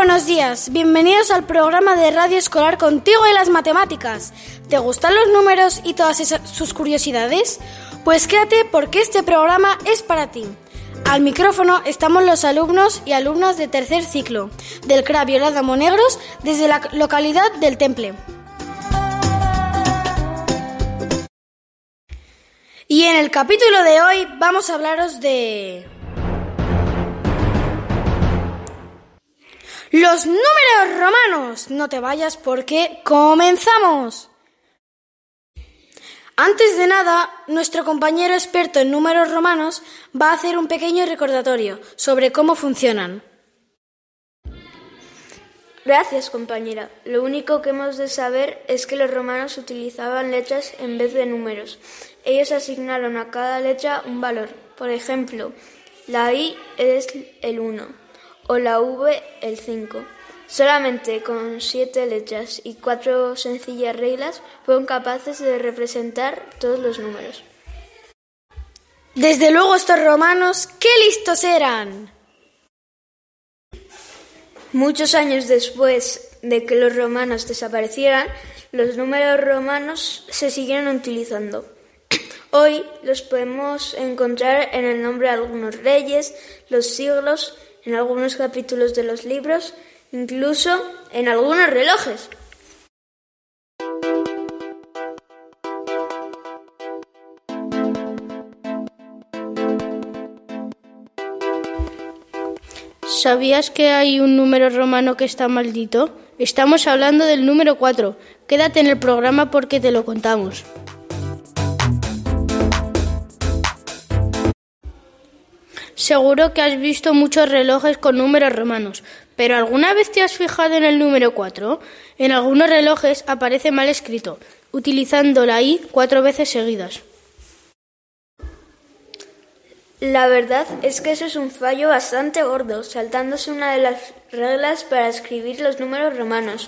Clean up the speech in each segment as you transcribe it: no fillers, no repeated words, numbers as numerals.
buenos días, bienvenidos al programa de Radio Escolar Contigo y las Matemáticas. ¿Te gustan los números y todas sus curiosidades? Pues quédate porque este programa es para ti. Al micrófono estamos los alumnos y alumnas de tercer ciclo del CRA Violada Monegros desde la localidad del Temple. Y en el capítulo de hoy vamos a hablaros de los números romanos. No te vayas porque comenzamos. Antes de nada, nuestro compañero experto en números romanos va a hacer un pequeño recordatorio sobre cómo funcionan. Gracias, compañera. Lo único que hemos de saber es que los romanos utilizaban letras en vez de números. Ellos asignaron a cada letra un valor. Por ejemplo, la I es el 1 o la V el 5. Solamente con 7 letras y 4 sencillas reglas fueron capaces de representar todos los números. Desde luego estos romanos, ¡qué listos eran! Muchos años después de que los romanos desaparecieran, los números romanos se siguieron utilizando. Hoy los podemos encontrar en el nombre de algunos reyes, los siglos, en algunos capítulos de los libros, incluso en algunos relojes. ¿Sabías que hay un número romano que está maldito? Estamos hablando del número 4. Quédate en el programa porque te lo contamos. Seguro que has visto muchos relojes con números romanos, pero ¿alguna vez te has fijado en el número 4? En algunos relojes aparece mal escrito, utilizando la I 4 veces seguidas. La verdad es que eso es un fallo bastante gordo, saltándose una de las reglas para escribir los números romanos.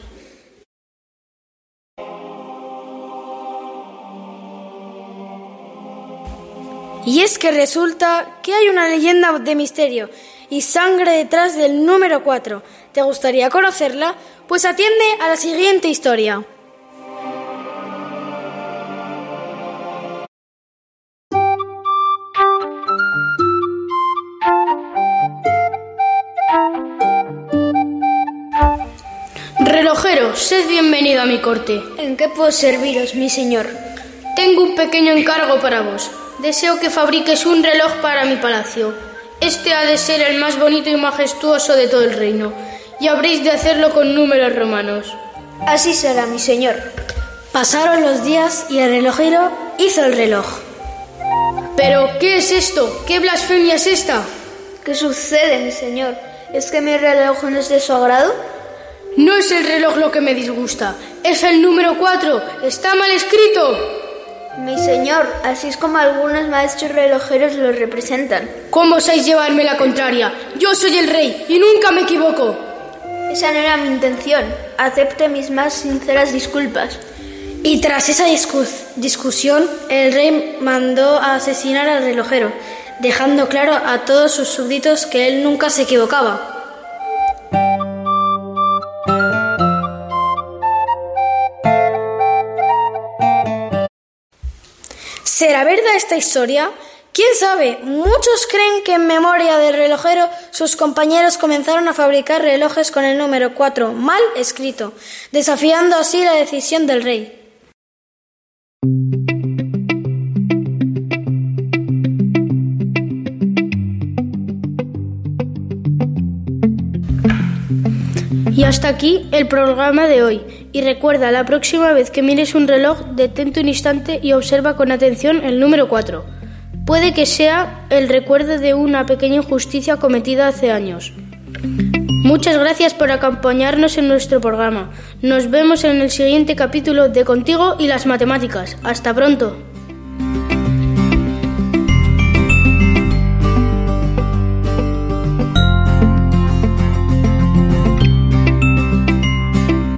Y es que resulta que hay una leyenda de misterio y sangre detrás del número 4. ¿Te gustaría conocerla? Pues atiende a la siguiente historia. Relojero, sed bienvenido a mi corte. ¿En qué puedo serviros, mi señor? Tengo un pequeño encargo para vos. Deseo que fabriques un reloj para mi palacio. Este ha de ser el más bonito y majestuoso de todo el reino, y habréis de hacerlo con números romanos. Así será, mi señor. Pasaron los días y el relojero hizo el reloj. ¿Pero qué es esto? ¿Qué blasfemia es esta? ¿Qué sucede, mi señor? ¿Es que mi reloj no es de su agrado? No es el reloj lo que me disgusta, es el número 4. ¡Está mal escrito! Mi señor, así es como algunos maestros relojeros lo representan. ¿Cómo osáis llevarme la contraria? Yo soy el rey y nunca me equivoco. Esa no era mi intención. Acepte mis más sinceras disculpas. Y tras esa discusión, el rey mandó a asesinar al relojero, dejando claro a todos sus súbditos que él nunca se equivocaba. ¿Será verdad esta historia? ¿Quién sabe? Muchos creen que en memoria del relojero sus compañeros comenzaron a fabricar relojes con el número 4 mal escrito, desafiando así la decisión del rey. Y hasta aquí el programa de hoy. Y recuerda, la próxima vez que mires un reloj, detente un instante y observa con atención el número 4. Puede que sea el recuerdo de una pequeña injusticia cometida hace años. Muchas gracias por acompañarnos en nuestro programa. Nos vemos en el siguiente capítulo de Contigo y las Matemáticas. Hasta pronto.